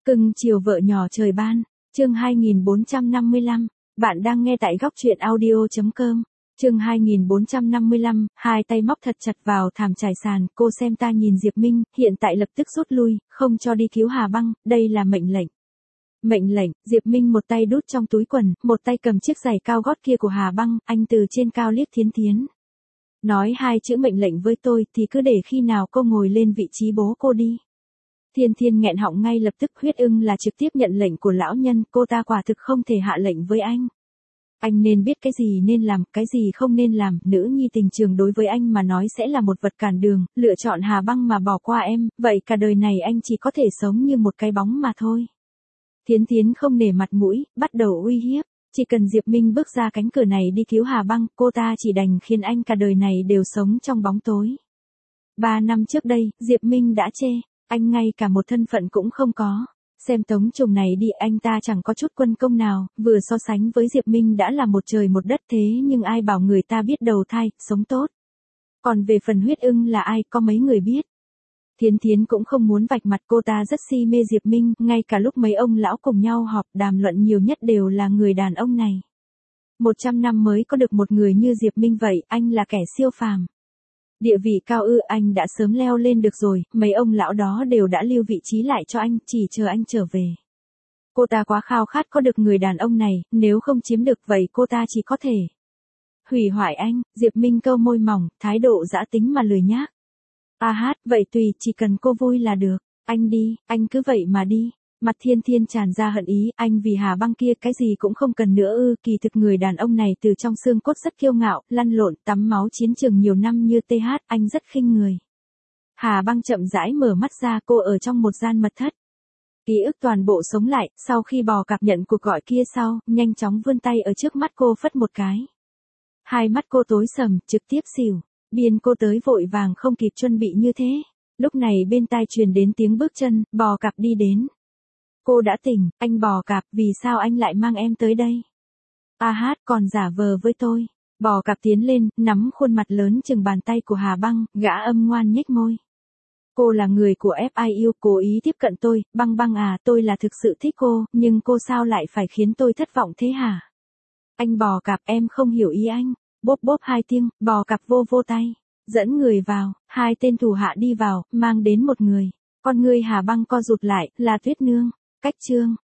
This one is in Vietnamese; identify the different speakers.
Speaker 1: Cưng chiều vợ nhỏ trời ban, chương 2455, bạn đang nghe tại góc truyện audio.com. Chương 2455, hai tay móc thật chặt vào thảm trải sàn, cô xem ta nhìn Diệp Minh, hiện tại lập tức rút lui, không cho đi cứu Hà Băng, đây là mệnh lệnh. Mệnh lệnh, Diệp Minh một tay đút trong túi quần, một tay cầm chiếc giày cao gót kia của Hà Băng, anh từ trên cao liếc Thiến Thiến. Nói hai chữ mệnh lệnh với tôi thì cứ để khi nào cô ngồi lên vị trí bố cô đi. Thiên Thiên nghẹn họng ngay lập tức, Huyết Ưng là trực tiếp nhận lệnh của lão nhân, cô ta quả thực không thể hạ lệnh với anh. Anh nên biết cái gì nên làm, cái gì không nên làm, nữ nhi tình trường đối với anh mà nói sẽ là một vật cản đường, lựa chọn Hà Băng mà bỏ qua em, vậy cả đời này anh chỉ có thể sống như một cái bóng mà thôi. Thiến Thiến không nể mặt mũi, bắt đầu uy hiếp, chỉ cần Diệp Minh bước ra cánh cửa này đi cứu Hà Băng, cô ta chỉ đành khiến anh cả đời này đều sống trong bóng tối. 3 năm trước đây, Diệp Minh đã chê, anh ngay cả một thân phận cũng không có. Xem Tống Trùng này đi, anh ta chẳng có chút quân công nào, vừa so sánh với Diệp Minh đã là một trời một đất, thế nhưng ai bảo người ta biết đầu thai, sống tốt. Còn về phần Huyết Ưng là ai, có mấy người biết. Thiến Thiến cũng không muốn vạch mặt, cô ta rất si mê Diệp Minh, ngay cả lúc mấy ông lão cùng nhau họp đàm luận nhiều nhất đều là người đàn ông này. 100 năm mới có được một người như Diệp Minh vậy, anh là kẻ siêu phàm. Địa vị cao ư, anh đã sớm leo lên được rồi, mấy ông lão đó đều đã lưu vị trí lại cho anh, chỉ chờ anh trở về. Cô ta quá khao khát có được người đàn ông này, nếu không chiếm được vậy cô ta chỉ có thể hủy hoại anh. Diệp Minh cau môi mỏng, thái độ dã tính mà lười nhác. Vậy tùy, chỉ cần cô vui là được, anh đi, anh cứ vậy mà đi. Mặt Thiên Thiên tràn ra hận ý, anh vì Hà Băng kia cái gì cũng không cần nữa ư? Kỳ thực người đàn ông này từ trong xương cốt rất kiêu ngạo, lăn lộn, tắm máu chiến trường nhiều năm như TH, anh rất khinh người. Hà Băng chậm rãi mở mắt ra, cô ở trong một gian mật thất. Ký ức toàn bộ sống lại, sau khi Bò Cạp nhận cuộc gọi kia sau, nhanh chóng vươn tay ở trước mắt cô phất một cái. Hai mắt cô tối sầm, trực tiếp xỉu, biên cô tới vội vàng không kịp chuẩn bị như thế. Lúc này bên tai truyền đến tiếng bước chân, Bò Cạp đi đến. Cô đã tỉnh, anh Bò Cạp, vì sao anh lại mang em tới đây? Còn giả vờ với tôi. Bò Cạp tiến lên, nắm khuôn mặt lớn chừng bàn tay của Hà Băng, gã âm ngoan nhếch môi. Cô là người của FIU, cố ý tiếp cận tôi, Băng à, tôi là thực sự thích cô, nhưng cô sao lại phải khiến tôi thất vọng thế hả? Anh Bò Cạp, em không hiểu ý anh. Bốp bốp hai tiếng, Bò Cạp vô tay, dẫn người vào, hai tên thủ hạ đi vào, mang đến một người. Con người Hà Băng co rụt lại, là Tuyết Nương. Cách chương